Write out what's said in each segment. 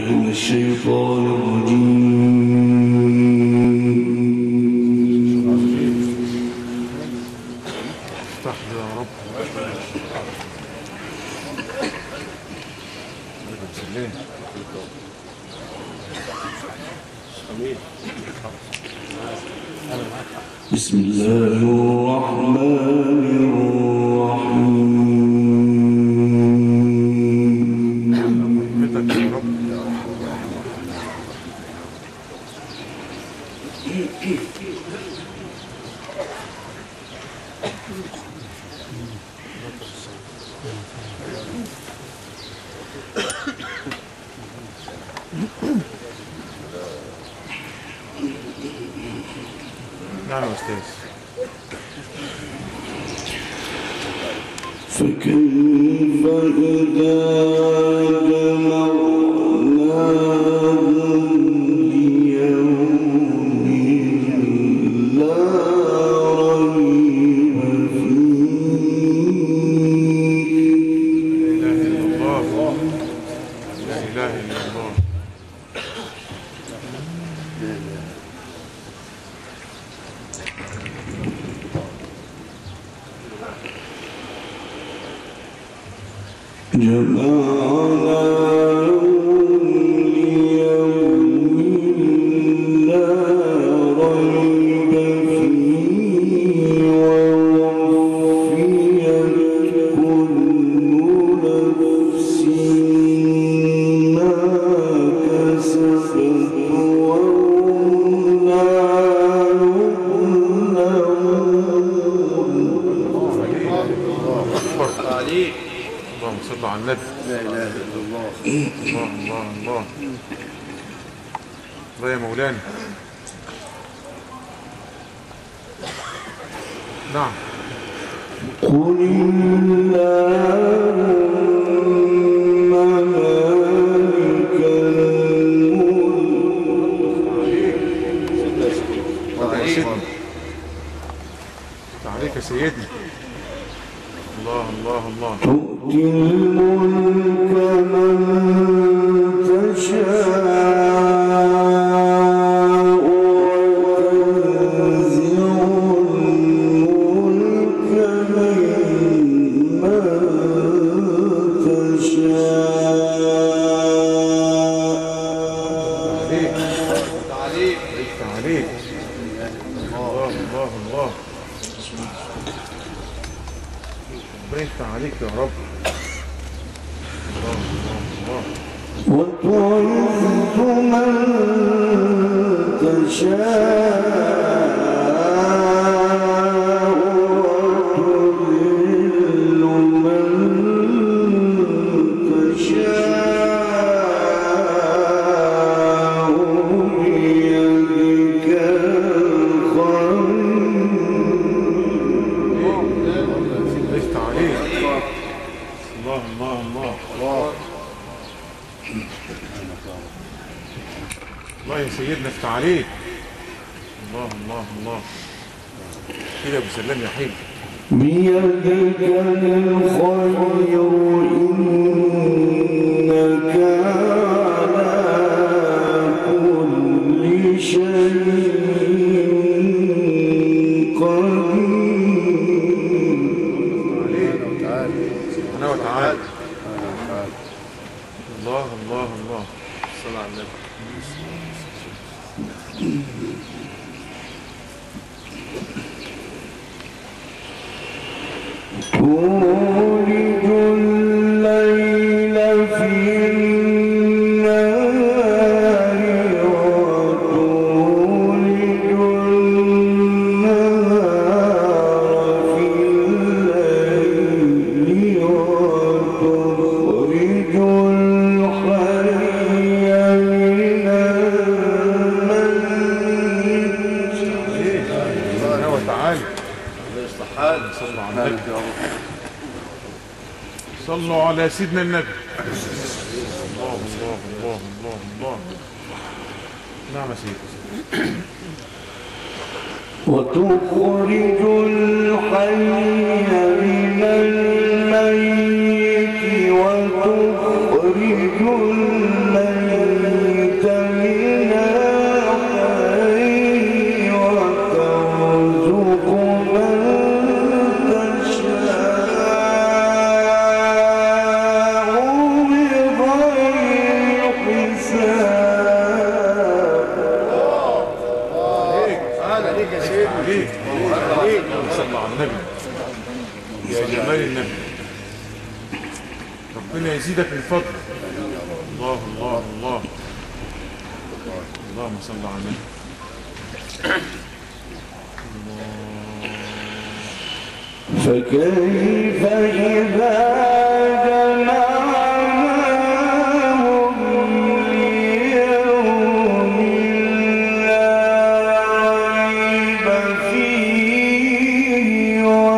من الشيطان الرجيم. افتح لي يا رب. بسم الله الرحمن الرحيم. نعم يا أستاذ. فكيف إذا جمعناهم ليوم لا ريب فيه. لا إله إلا الله. لا إله إلا الله. جمعناهم ليوم لا ريب فيه ووفيت كل نفس ما كسبت وهم لا يظلمون. اللهم صل على النبي. لا إله إلا الله. الله الله الله الله يا مولانا. نعم. قل اللهم مالك الملك. عليك يا سيدي. الله الله الله. تؤتي الملك من تشاء وتنزع الملك ممن تشاء. عليك عليك. الله الله الله. ربنا عليك يا رب. الله الله الله. وتعز من تشاء وتذل من تشاء بيدك ليست عليك. الله الله الله الله. الله يا سيدنا افتح عليك. الله الله الله. كده ابو سلام يا حبيبي. بيدك الخير إنك على كل شيء قدير. سبحانه وتعالى. الله الله الله. صل على النبي. تولج الليل في النهار وتولج النهار في الليل وتخرج الحي من الميت. سبحانه وتعالى. صلوا على النبي. صلوا على سيدنا النبي. الله الله الله الله الله. نعم يا سيدي. وتخرج الحي من الميت وتخرج الميت يا جمال النبي. ربنا يزيدك من فضله. الله الله الله. اللهم صل على النبي. فكيف إذا جمعناهم ليوم لا ريب فيه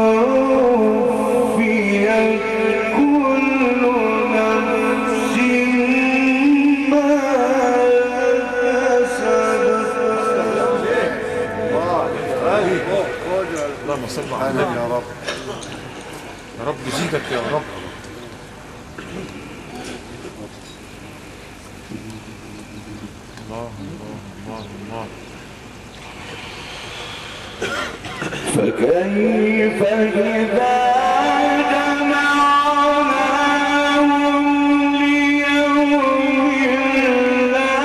ووفيت كل نفس ما كسبت. اللهم صل على النبي يا رب. يا رب زيدك يا رب. الله الله الله الله. فكيف إذا جمعناهم ليوم لا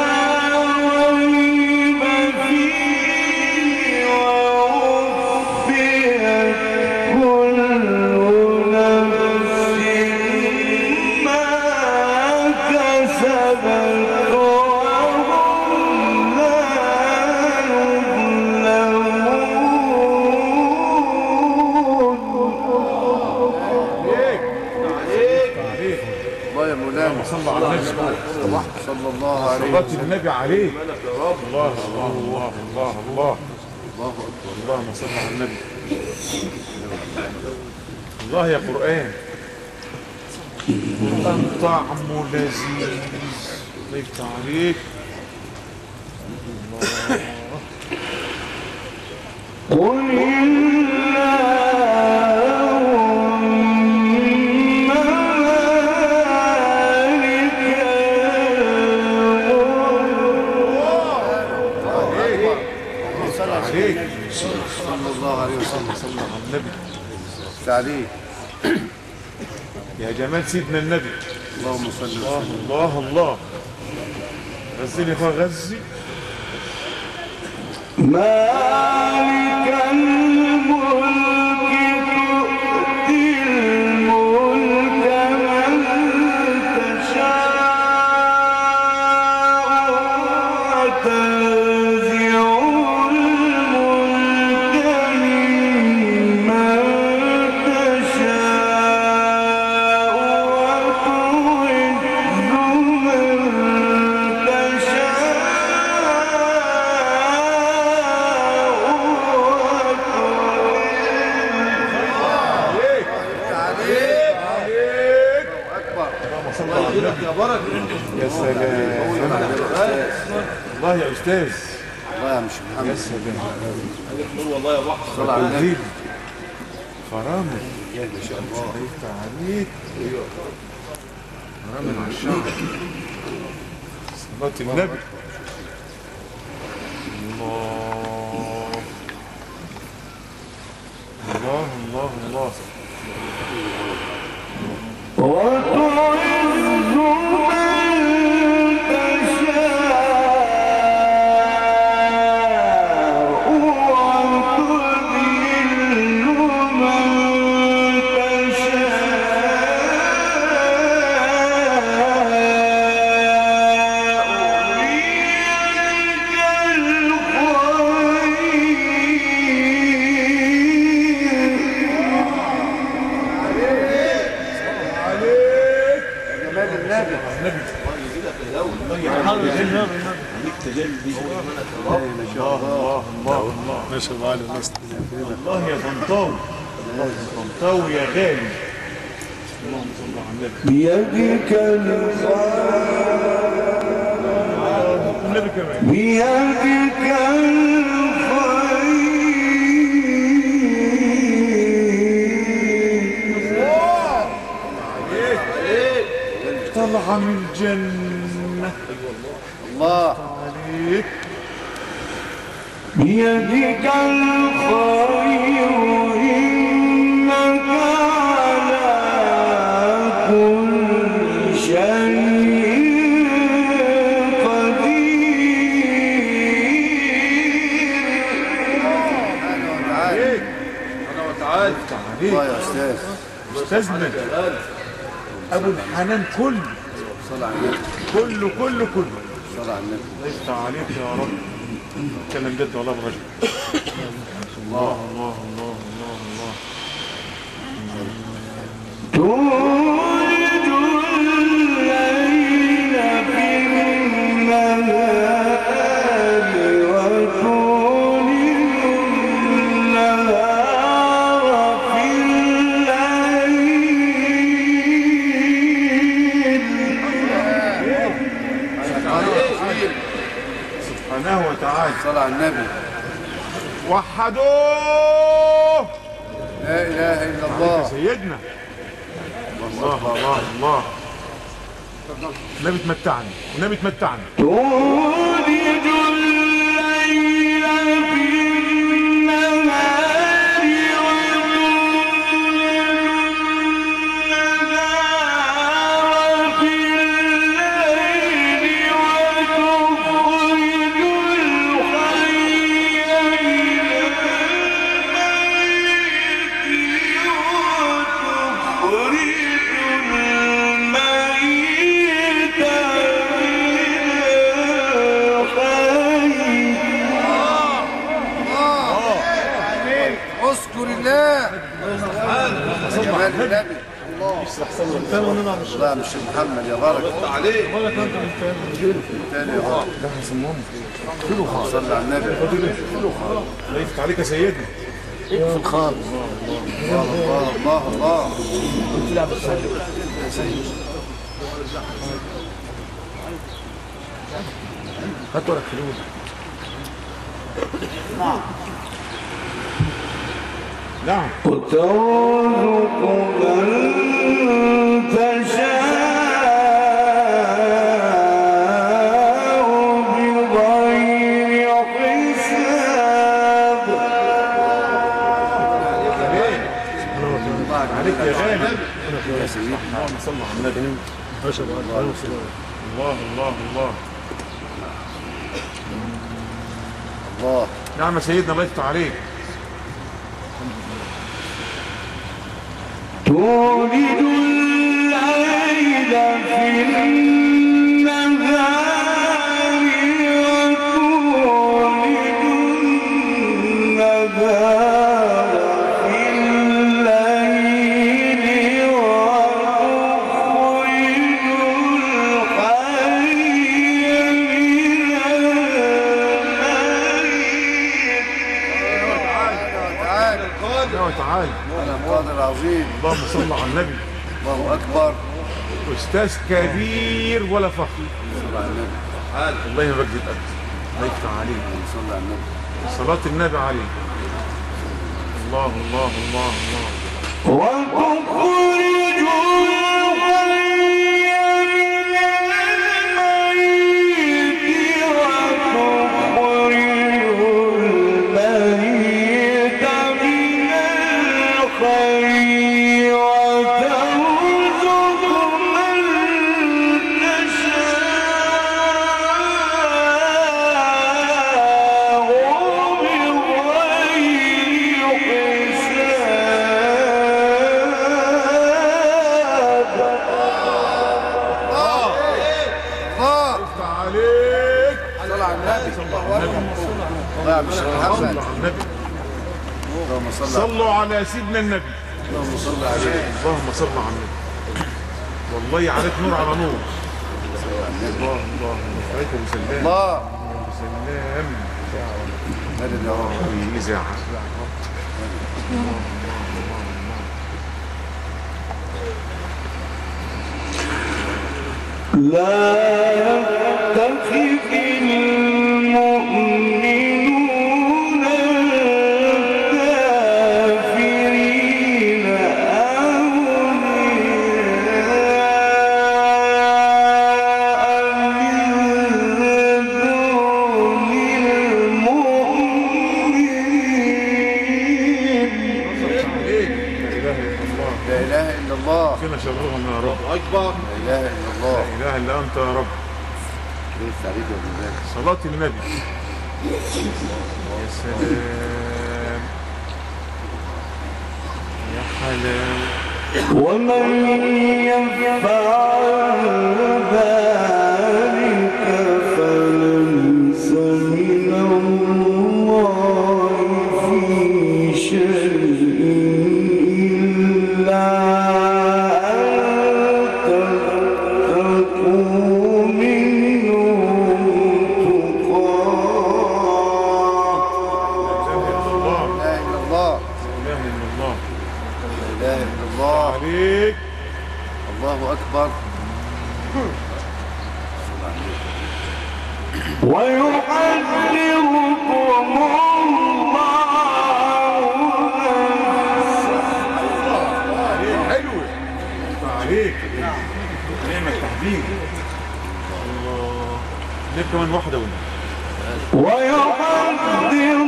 ريب فيه ووفيت كل نفس ما كسبت وهم لا الله يا مولانا صلى على النبي صلى الله عليه صلاة وسلم. النبي عليه. الله الله الله الله الله. اللهم صل على النبي. الله يا قرآن. قرآن طعمه لذيذ. الله يفتح عليك. قل اللهم مالك عليك. صلى الله عليه وسلم. صلى على النبي. عليه. يا جمال سيدنا النبي. اللهم صل الله وسلم. الله الله. غزني فغزي. مالك الملك تؤتي الملك من تشاء وتنزع الملك ممن تشاء وتعز من تشاء يا سلام. الله يا أستاذ. الله يا مش يا محمد. سلام. والله يا بحر. صلى على النبي. فرامل. يا ما شاء الله. يفتح عليك. فرامل على الشعب. صلاة النبي. الله الله الله الله. وتعز من تشاء وتذل من ما شاء الله على الناس. الله يا طنطاوي. الله يا طنطاوي يا غالي. اللهم صل على النبي. بيدك الخير النبي كمان. بيدك الخير طلع من الجنة. الله عليك. بيدك الخير إنك على كل شيء قدير. أنا وتعالى. عليك. الله يا أستاذ. أستاذنا أبو الحنان كله صلى على النبي. كله كله كله. صلى على النبي. الله يفتح عليك يا رب. اتكلم جد والله برجل. الله الله الله الله الله. تولد الليل في النهار وتولد النهار في الليل. سبحانه وتعالى. صلى على النبي. وحدوه. لا اله الا الله. سيدنا. الله الله الله. النبي تمتعني والنبي تمتعني. تولد الليل في النهار والنهار في الليل وتخرج الحي من الميت اذكر الله. جمال النبي. الله يا مش محمد يا بركه عليك. تاني يا بركه. صلى على النبي. الله يفتح عليك يا سيدنا. في الخالص. الله الله الله. هات ورق فلوس. نعم. وترزق من تشاء بغير حساب. عليك يا غالي. يا سيدنا اللهم صل على النبي. ما شاء الله. الله الله الله. الله. نعم يا سيدنا الله يفتح عليك. تولد الليل في النهار وتولد النهار في الليل وتخرج الحي من الميت. تعالى. انا قادر عظيم. اللهم صل على النبي. الله اكبر. استاذ كبير ولا فخر. صلى على النبي. الله يبارك فيك. الله يفتح عليك. صلى على النبي. صلاة النبي عليه. الله الله الله الله. وتخرج الحي من الميت وتخرج الميت من الحي وترزق من تشاء بغير حساب. يفتح عليك. صلى على النبي. صلى على النبي. الله يا مش محمد. صلى على النبي. اللهم صل على صلوا على سيدنا النبي. اللهم صل عليه. اللهم صل على النبي. والله عليك نور على نور. الله الله عليكم سلام. الله. سلام. مدد يا رب. إذاعة. لا يتخذ المؤمنون الكافرين أولياء من دون المؤمنين. لا اله الا الله. كنا شرهم يا رب. اكبر. لا اله الا الله. لا إله إلا أنت يا رب. كيف تعريف يا ابن الله. صلاة النبي. يا سلام. يا حلاوة. ومن يفعل ذلك فليس من الله في شيء إلا أن تتقوا منهم تقاه. لا إله إلا الله. لا اله الا الله. لا إله إلا الله. عليك. الله أكبر. ويحذركم الله حلو عليك. نعم التحديد. الله. ليه كمان واحدة ولا ويحذركم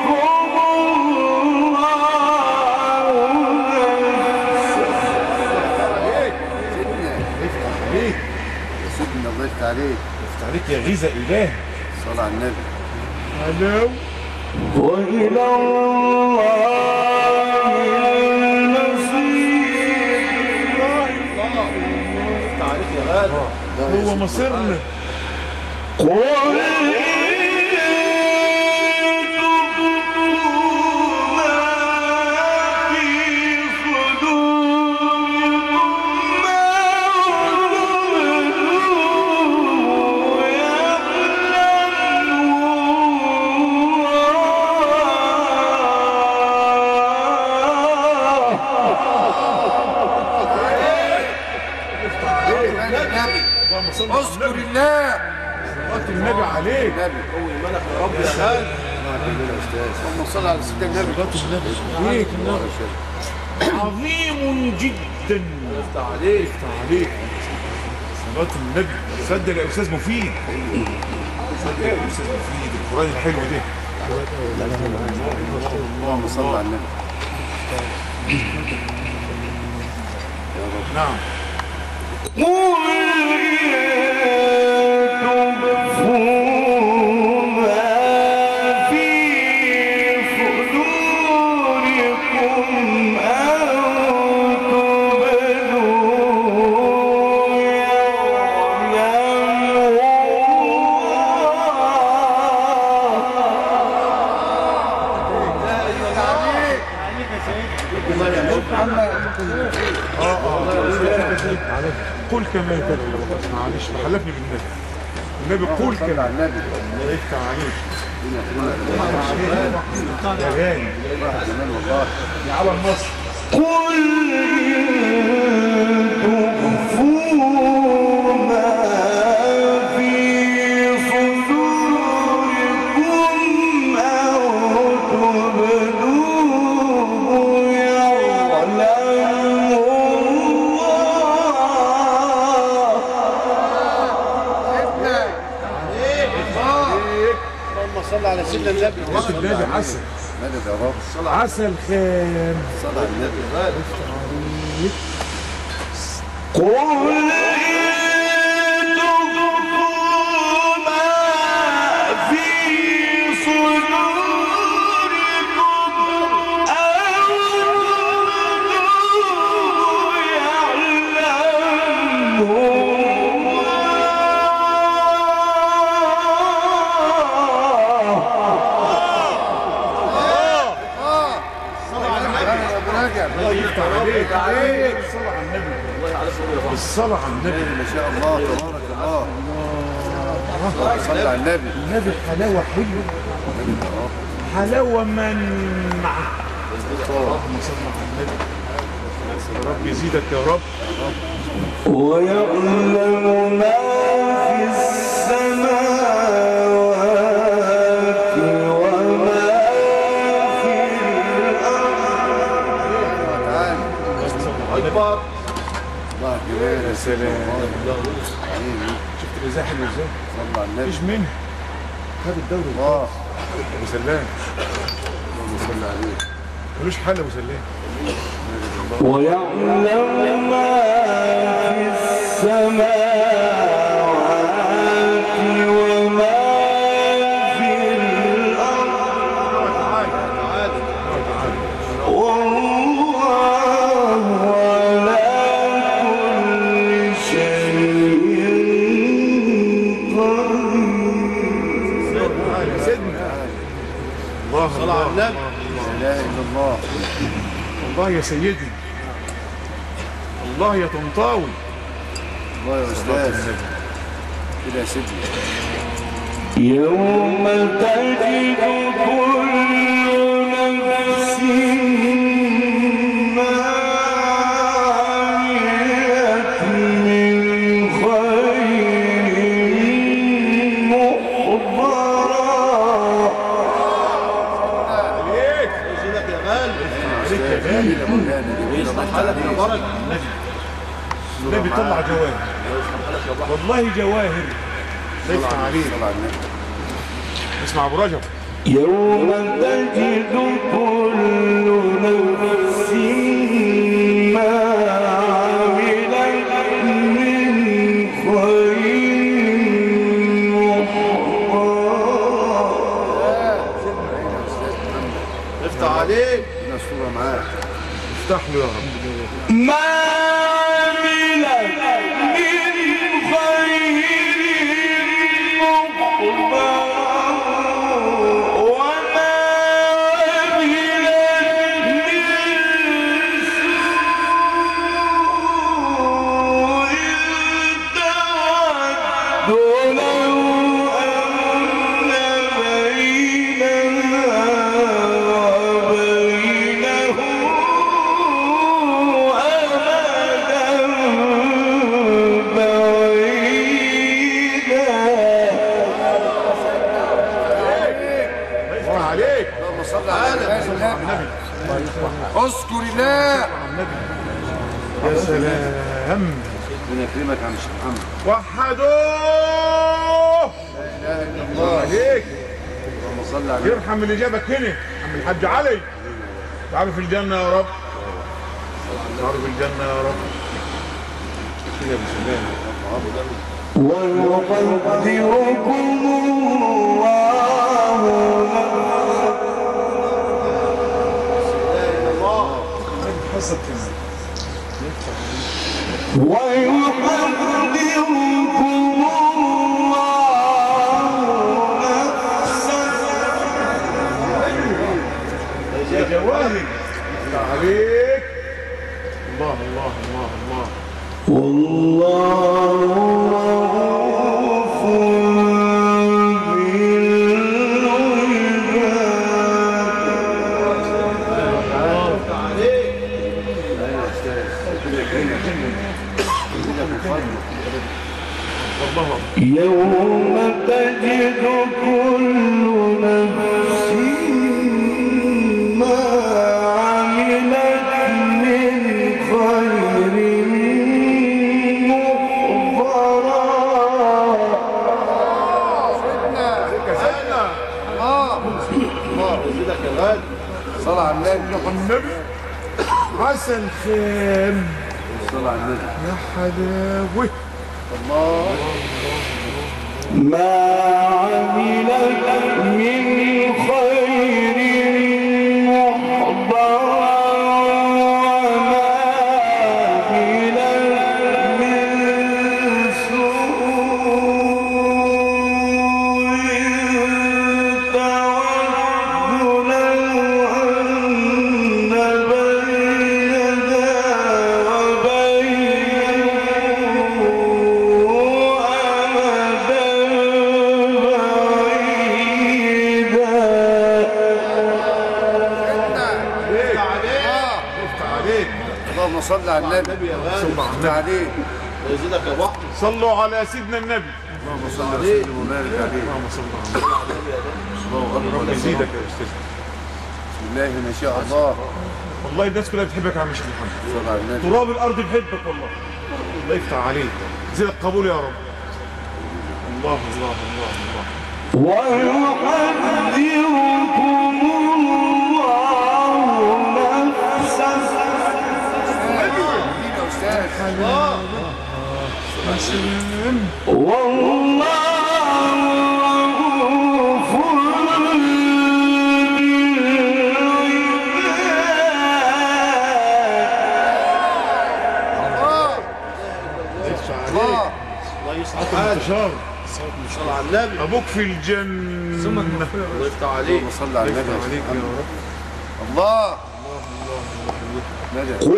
عليك. سيدنا الله يفتح عليك. يفتح عليك يا غيظة إله. صلى على النبي. هلو. وإلى الله المصير. هو مصيرنا. قل إن تخفوا ما في صدوركم أو اذكر الله. صلاة النبي عليك. النبي أول ملك يا رب يا خال. اللهم صل على سيدنا النبي. عليك. عظيم جدا. يفتح عليك. يفتح عليك. صلاة النبي. صدق يا أستاذ مفيد. صدق يا أستاذ مفيد. القرآن الحلو ده. اللهم صل على النبي. نعم. قل إن تخفوا ما في صدوركم أو تبدوه يعلمه قل كما يكتب. معلش حلفني بالنبي. النبي قول صل على كما. النبي. الله يفتح عليك. يا غالي. يا على النصر. قل إن تخفوا ما في صدوركم أو تبدوه يعلمه اللهم صل على سيدنا النبي. صلاة النبي عسل. مدد يا رب. عسل خام. صل على النبي. قل إن تخفوا ما في صدوركم أو تبدوه يعلمه الله يفتح عليك. عليك. الصلاة على النبي. الصلاة على النبي. ما شاء الله تبارك الله. صل على النبي. النبي حلاوة حلوة. حلاوة منعة. اللهم صل على النبي. يا رب يزيدك يا رب. ويعلم ما في السماوات وما في الأرض. تعالى. أكبر. الله كبير. يا سلام. شفت الإذاعة حلوة ازاي؟ صل على النبي. مفيش منها. خد الدوري. الله. أبو سلام. اللهم صل عليه. ملوش حل أبو سلام. ويعلم ما في السماوات وما في الأرض والله على تعال يا سيدنا. الله صلى على الله النبي. لا اله الا الله. الله يا سيدي، الله يا طنطاوي. الله يا استاذ كده يا سيدي. يوم تجد كل نفس ما عملت من خير محضرا. عليك يزيدك يا غالي. عليك يا غالي. يصلح حالك يا بركه. النبي طلع جواهر، والله جواهر. يفتح عليك. صلى على النبي. اسمع ابو رجب. يوم تجد كل نفس ما عملت من خير محضرا. افتح عليك. الناس صورة معاك. افتح له يا رب. ما عملت من خير محضرا وما عملت من سوء تود لو أن بينها وبينه أمدا بعيدا. الله عليك. اللهم صل على النبي. اذكر الله. يا سلام. ربنا يكرمك يا عم الشيخ محمد. وحدوه. لا اله الا الله. عليك. اللهم صل على النبي. يرحم اللي جابك هنا عم الحاج علي. تعالوا في الجنة يا رب. تعالوا في الجنة يا رب. كده بسلام. ويقدركم الله حصل كده. ويحذركم الله نفسه. يا جواهر. عليك. الله الله الله الله. والله رؤوف يوم تجد كل نفس ما عملت من خير محضرا. يزيدك يا غالي. صلى على النبي. النبي حسن خيم. صلى على النبي. يا حلاوة. الله. ما عملت من خير محضرا وما عملت من سوء تود لو أن بينها وبينه أمدا اللهم صل على النبي يا غالي. صل عليه. يزيدك يا بحر. صلوا على سيدنا النبي. اللهم صل عليه وبارك عليه. اللهم صل على النبي. ربنا يزيدك يا استاذ. بسم الله ما شاء الله. والله الناس كلها بتحبك يا عم الشيخ محمد. صل على النبي. تراب الارض بيحبك والله. الله يفتح عليك. زيدك قبول يا رب. الله الله الله الله. ويحذركم الله نفسه. والله رؤوف الله يسعدك. انتصار. صلى على النبي. ابوك في الجنه. الله يفتح عليك. صلى على النبي. عليك يا رب. الله. قل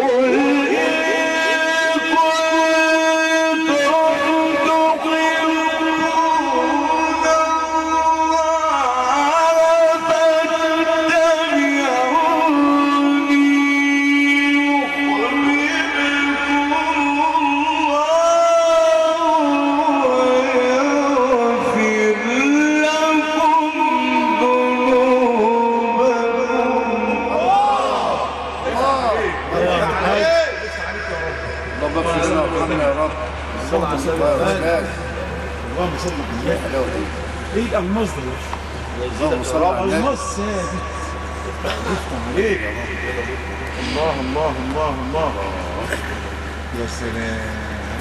اللهم صل على النبي. ايه المص ده؟ اللهم صل على النبي. المص ثابت. يفتح عليك. الله الله الله الله. يا سلام.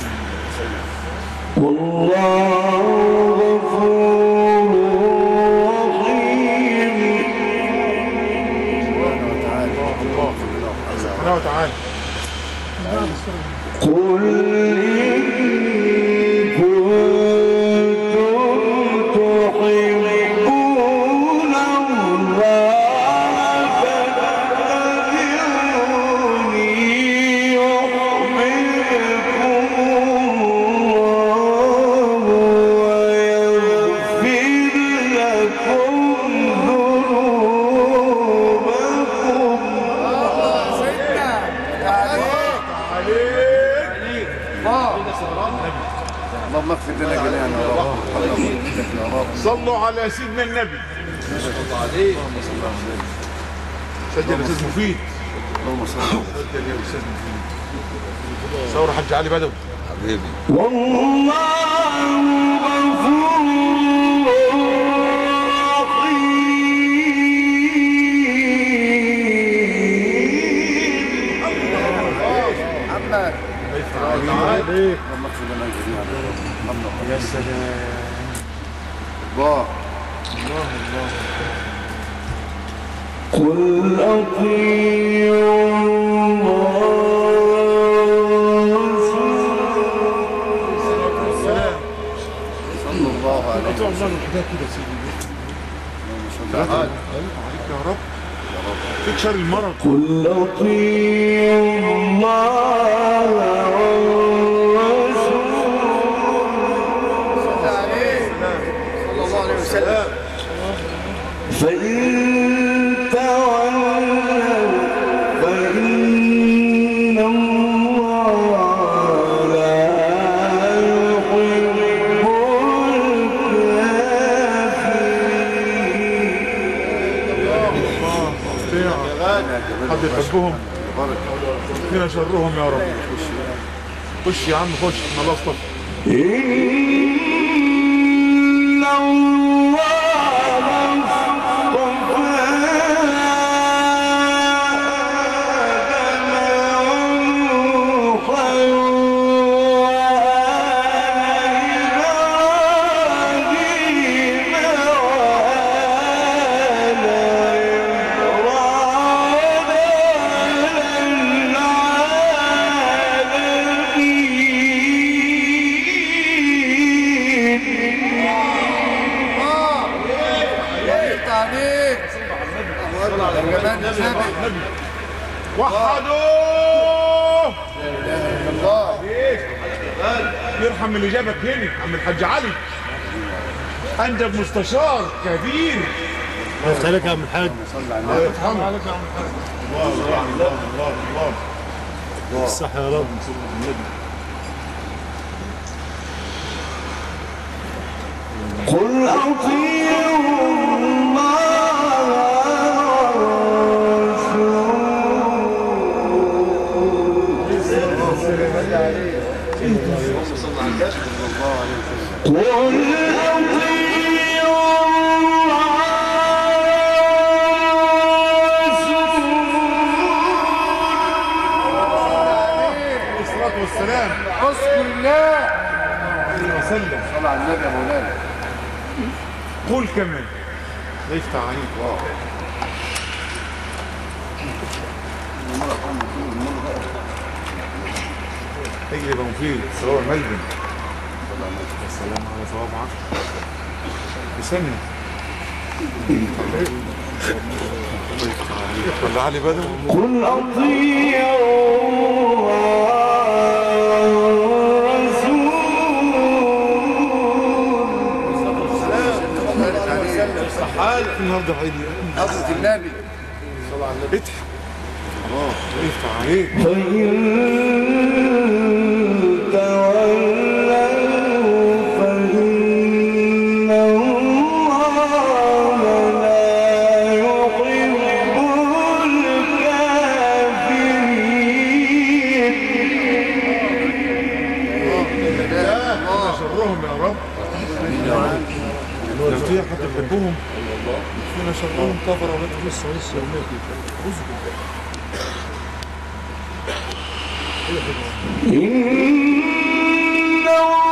والله غفور رحيم. سبحانه وتعالى. قل اللهم اغفر لنا جميعا يا رب. صلوا على سيدنا النبي. صلى عليه. سجل يا استاذ مفيد. اللهم صل على سجل يا استاذ مفيد. صور حاج علي بدوي حبيبي. والله غفور محمد. عليك. اللهم اغفر لنا جميعا يا رب. يا سلام. الله. الله الله. قل أطيعوا صلى الله عليه الله وسلم. الحكايه كده سيدي. تعال. عليك يا رب. فيك شر المرض. قل أطيعوا الله والرسول صلى عليه. صلى الله عليه وسلم. فإن تولوا فإن الله لا يحب الكافرين. حد يحبهم. فينا شرهم يا رب. خش يا عم خش. الله اصطفى. إن الله وحدوا. الله. يرحم اللي جابك هنا عم الحاج علي. انجب مستشار كبير. الله عليك يا عم الحاج. صلى على النبي. الله عليك يا عم الحاج. الله الله الله الله الله. الصحة يا رب. قل أطيعوا الله والرسول. قل أطيعوا الصلاة والسلام. اذكر الله. عليه وسلم. صلى على النبي يا مولانا. قول كمان. ده يفتح عليك. اجري يا مفيد. صور ملبن. السلام على صوابعك بسنة ولا علي بدر قل أطيعوا حالك النهارده عيد حضرة النبي اضحك يفتح عليك فإن تولوا فإن الله لا يحب الكافرين. شرهم يا رب لو في حد يحبهم فينا شرهم كفر ولا لسه يومين إن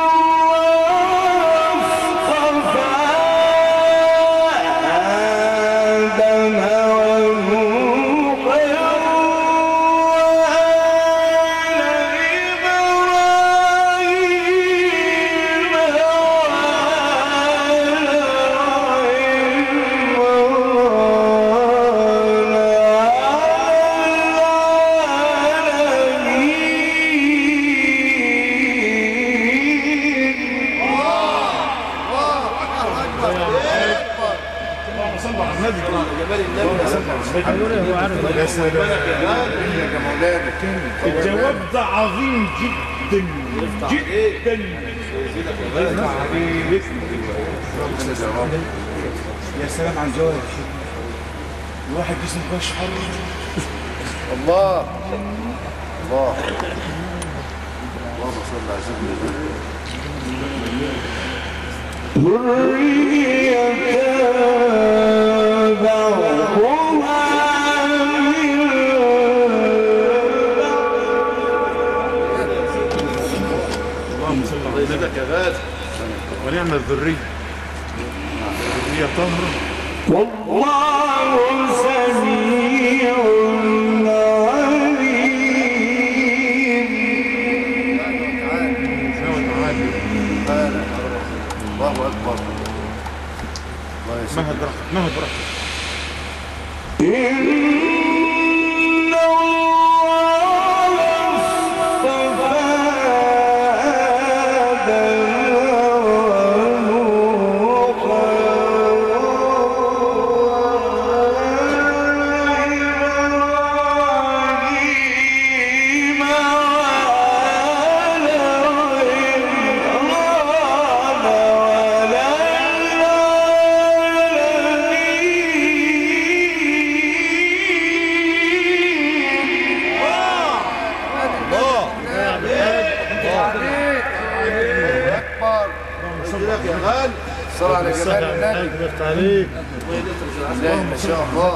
الله اصطفى آدم ونوحا وآل إبراهيم يا سلام يا مولانا الجواب ده عظيم جدا جدا يا سلام على الجواب الواحد جسمه كويس حر الله الله اللهم صل على سيدنا ذرية بعضها من اللهم صل على سيدنا ونعم الذرية ذرية طاهرة والله سميع الله أكبر الله يسلمك مهد براحتك مهد براحتك إن الله اصطفى آدم ونوحا وإبراهيم وآل صل على جمال النبي يفتح عليك ما شاء الله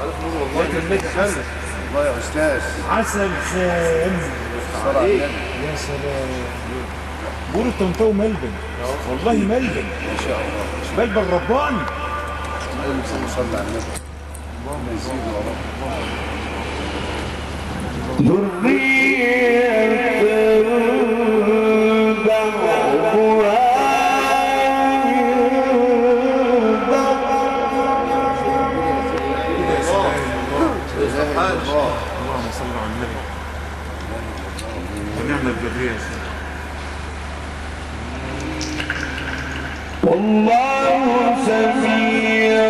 الله يا أستاذ عسل خام صل على النبي يا سلام بقولوا الطنطاوي ملبن والله ملبن ما شاء الله ملبن رباني اللهم صل على النبي اللهم يزيد يا رب ذرية بعضها اللهم صل على النبي ونعم الذرية يا سيدي والله سميع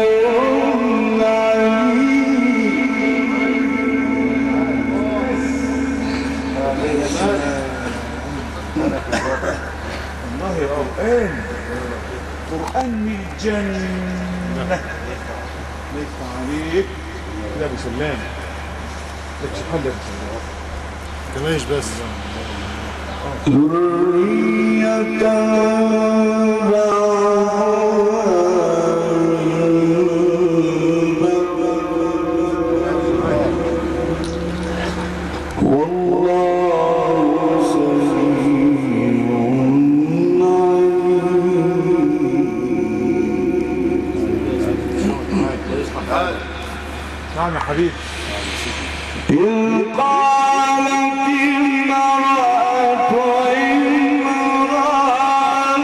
الله يا قرآن قرآن من الجنة ليك عليك لا بسلام لك حل يا بسلام كماش بس ذرية والله سميع عليم. نعم يا حبيبي إذ قالت امرأة عمران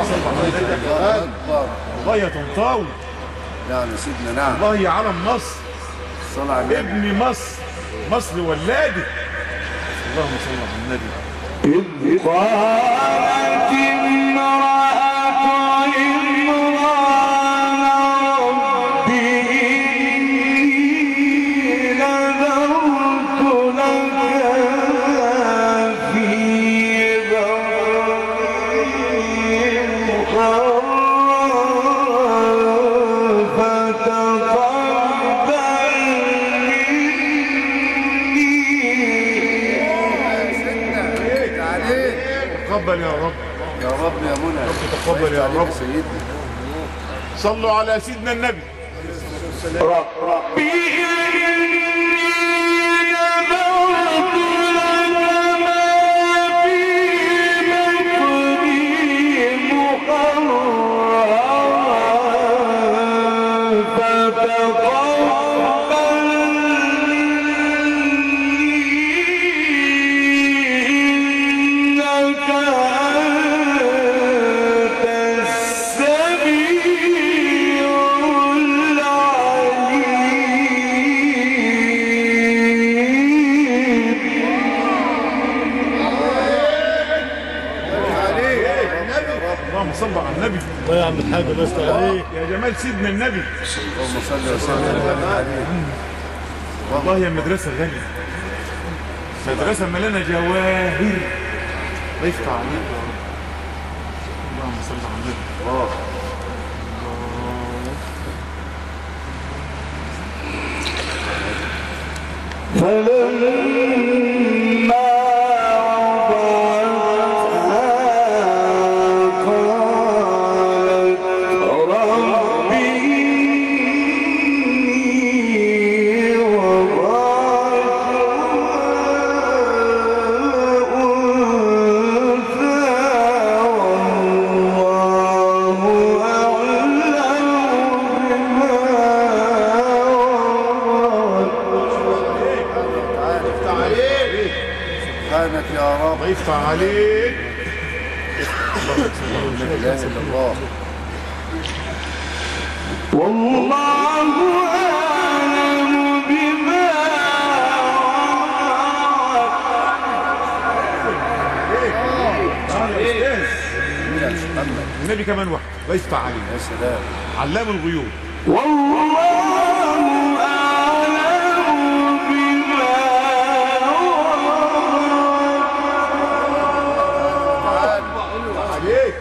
الله أكبر. الله يا طنطاوي، نعم يا سيدنا، نعم. الله يا علم مصر، الصلاة على النبي. ابن مصر، مصر ولادي. اللهم صل على النبي. إذ قالت امرأة عمران رب إني نذرت لك في بطني محررا فتقبل تقبل يا رب، يا رب يا منى، تقبل يا رب. سيدنا صلوا على سيدنا النبي. ربي إني نذرت لك ما في بطني محررا فتقبل إنك أنت السميع اللهم صل على النبي. الله يا عم الحاج، الله يستر عليك. يا جمال سيدنا النبي. اللهم صل وسلم عليه. والله يا مدرسة غالية، مدرسة مليانة جواهر. الله يفتح عليك يا رب. اللهم صل على النبي. فلما وضعتها قالت رب إني وضعتها أنثى والله أعلم بما سبحانك يا رب. الله يفتح عليك. لا اله الا الله. والله أعلم بما النبي كمان واحد. الله يفتح عليك. يا سلام. علام الغيوب. والله أعلم بما عليك.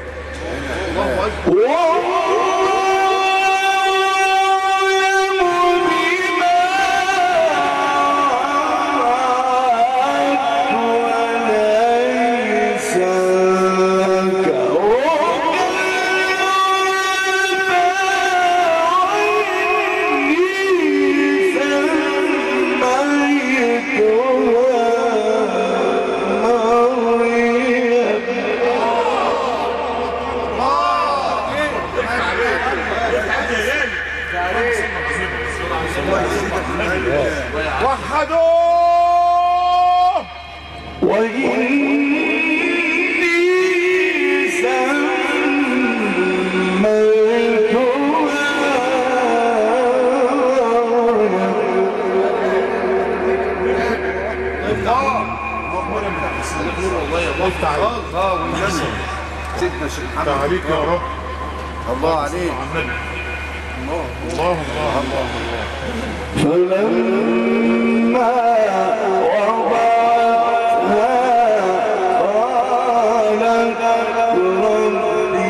وحدوه. وإني سيدنا الشيخ محمد. عليك يا رب. الله عليك. الله الله الله الله. فلما وضعتها قالت رب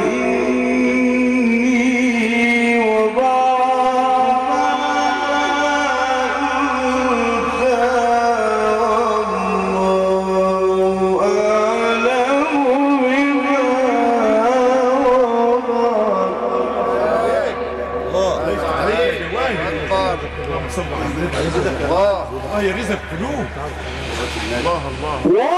إني وضعتها أنثى والله أعلم بما اللهم صل على النبي. الله. الله يغيظك قلوب. الله الله.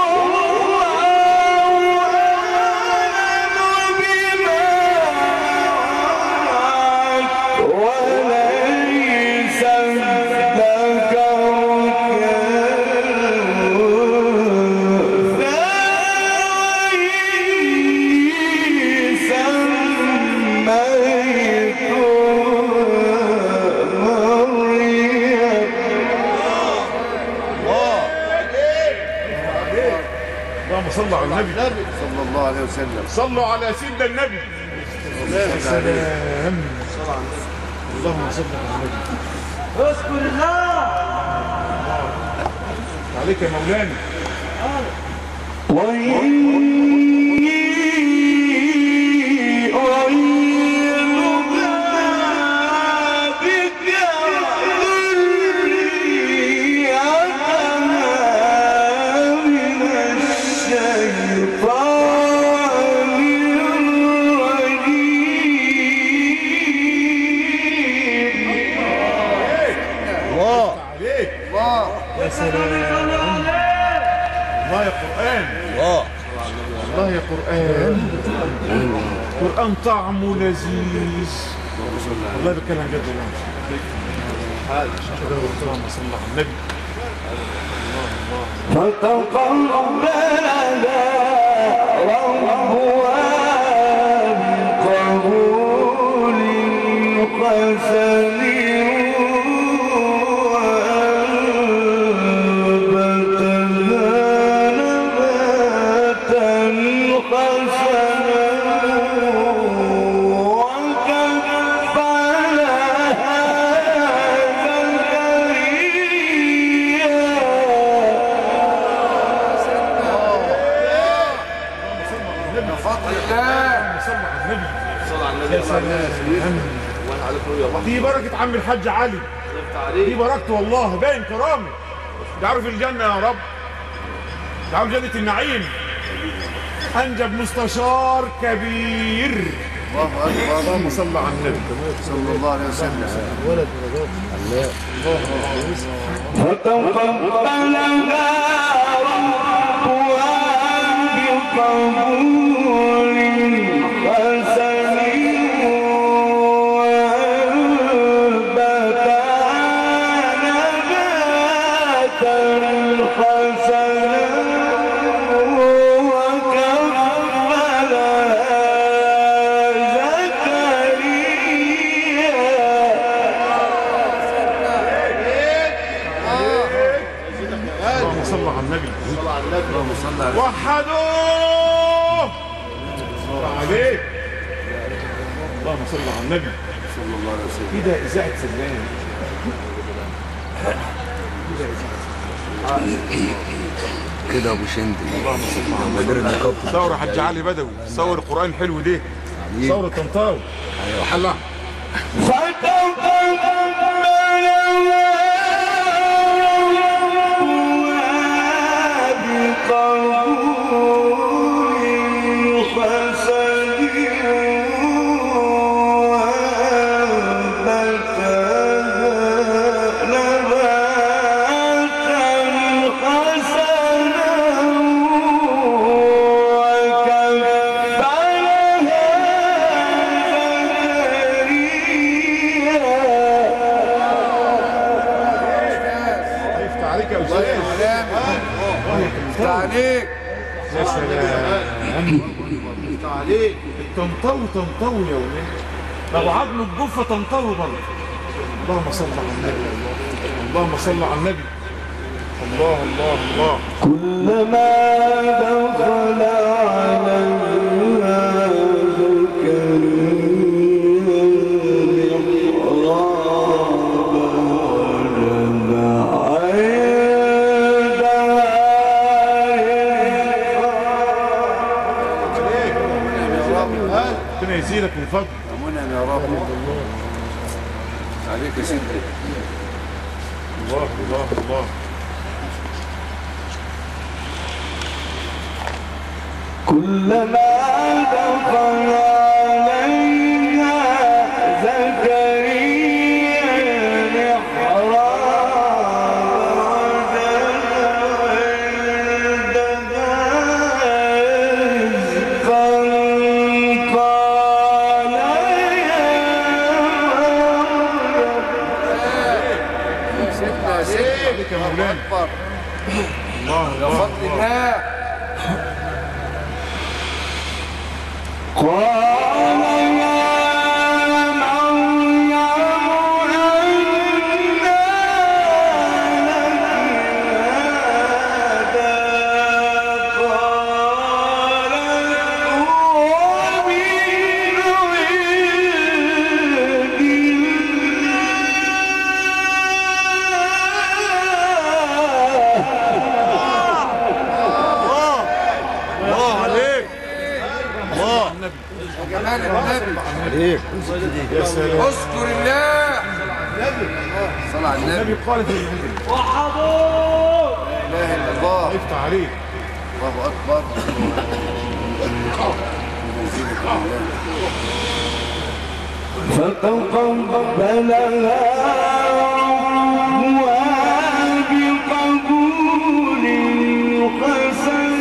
وليس الذكر كالأنثى اللهم صل على النبي صلى الله عليه وسلم. صلوا على سيدنا النبي. سلام. اللهم صل على النبي. اذكر الله عليك يا مولانا. يا سلام. الله يا قرآن. الله يا قرآن. قرآن طعمه لذيذ. والله بتكلم جد والله. اللهم صل على النبي. فتقبلها ربها بقبول حسن دي بركة عم الحاج علي. دي بركته والله باين كرامي. يعرف الجنة يا رب. يعرف جنة النعيم. أنجب مستشار كبير. الله أكبر. اللهم صل على النبي صلى الله عليه وسلم. فتقبلها ربها بقبول حسن وأنبتها نباتا حسنا وكفلها زكريا. اللهم صل على النبي. اللهم صل على وحدوه. عليك. اللهم صل على النبي. صلى الله عليه وسلم. كده إذاعة سلام. كده ابو شندي. اللهم صل على مدير النقابه. ثورة حاج علي بدوي. ثورة القرآن الحلو دي. ثورة طنطاوي. ايوه حلا. عليك. يا سلام. عليك. الطنطاوي طنطاوي يا ولاد. لو عظم الجفة طنطاوي برضه. اللهم صل على النبي. اللهم صل على النبي. الله الله الله. كلما دخل عليها ربنا يزيدك من فضل. منعم يا رب. عليك يا سيدي. الله الله الله. كلما دخل عليها زكريا المحراب وجد عندها رزقا قال يا سيدنا يا سيدي. عليك يا مولانا. أكبر. الله يا الله فضل الله. قال جمال النبي عليك. يا سلام. اذكر الله صلى على النبي. النبي قال في المنزل لا اله الا الله. افتح عليك. الله اكبر. فتقبلها ربها بقبول حسن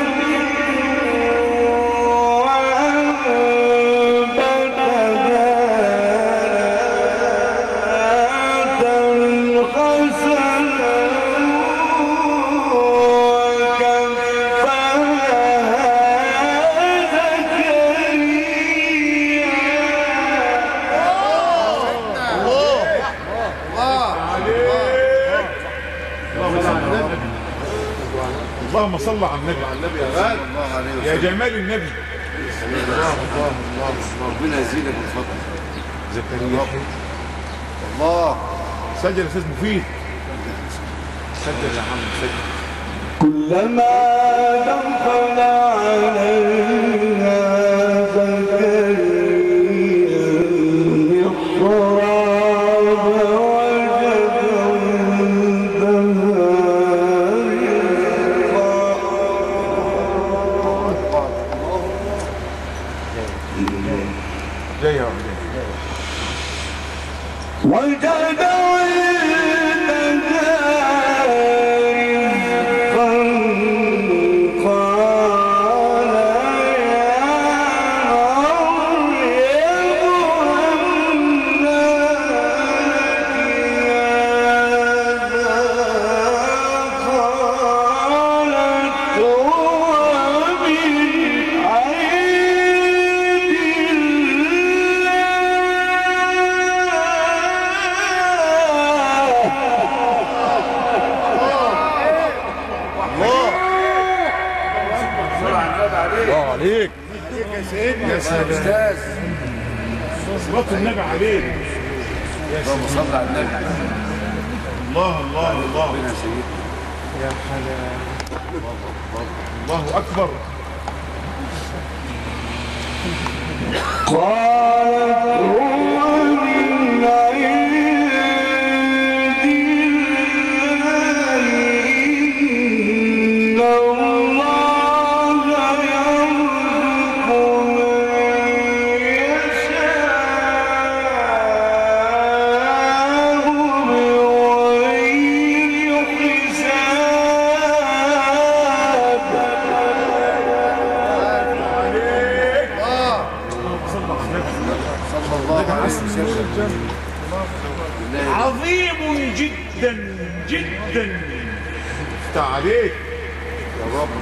اللهم صل على النبي. يا غالي الله عليه يا وسلم. جمال النبي. ربنا يزيدك من فضله. زكريا الله. سجل يا استاذ مفيد. سجل يا عم سجل. كلما دخل عليها زكريا المحراب وجد عندها جاي يا رب. وجد الله عليك. يا سلام. استاذ صلاة النبي عليك. اللهم صل على النبي. الله الله الله. ربنا يسيدك. يا حلال. الله أكبر. قالت هو من عند عظيم جدا جدا. افتح عليك يا رب.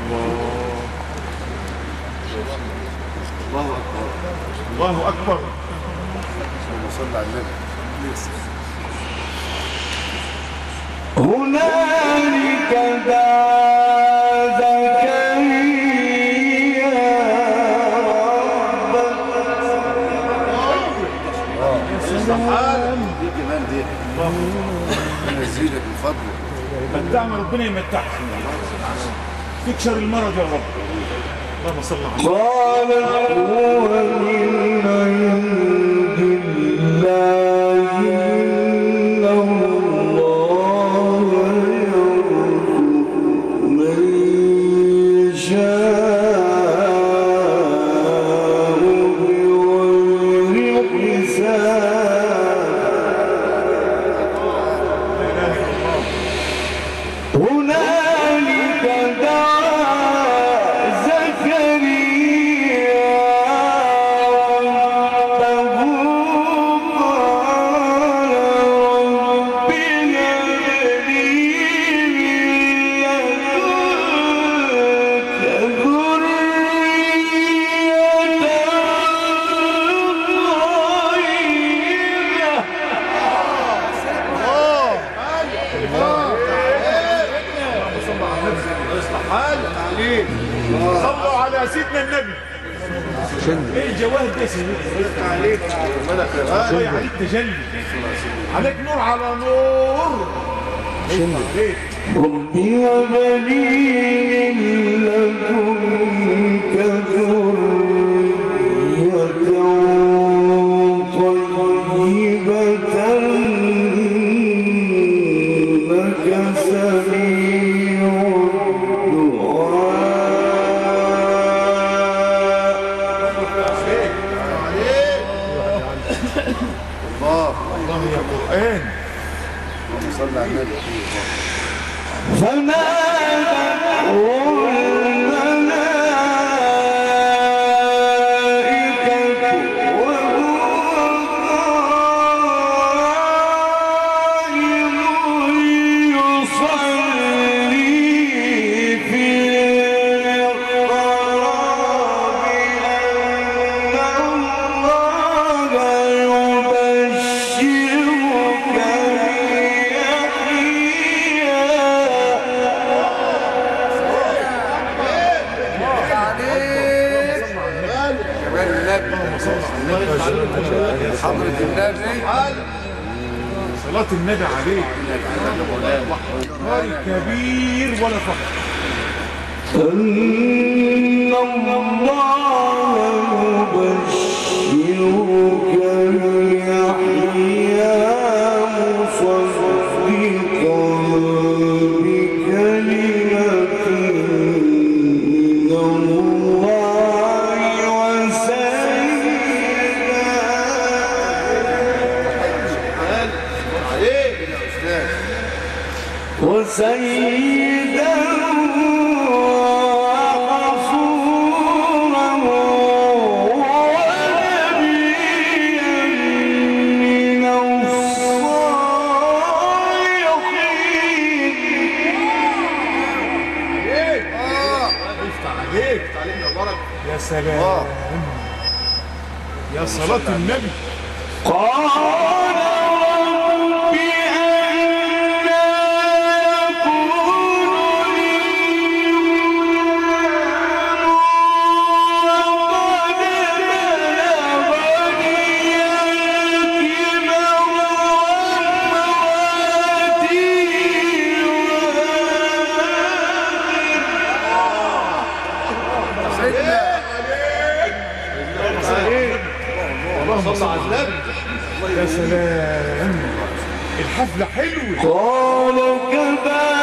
الله اكبر. الله اكبر. اللهم صل على النبي. هنالك دعا زكريا سبحان دي كمان دي. ربنا يزيدك من فضله. متعنا ربنا يمتعك. تكسر المرض يا رب. اللهم صل على النبي. قال هو من عند الله إن الله يرزق من يشاء بغير حساب. هنالك دعا زكريا ربه قال رب هب لي من لدنك ذرية صلوا على سيدنا النبي. ايه الجواهر ده يا سيدي؟ عليك ملك يا غالي. الله عليك تجلي. عليك نور على نور. عليك. رب هب لي من لدنك ذرية حضرة النبي صلاة النبي عليك قارئ كبير ولا فخر. أن الله يبشرك بيحيى مصدقا بكلمة من الله وسيدا وحصورا ونبيا من الصالحين. يا سلام يا صلاة النبي. قال رب أنى يكون لي وقد بلغني الكبر اللهم صل على النبي. يا سلام الحفلة حلوة. قال كذلك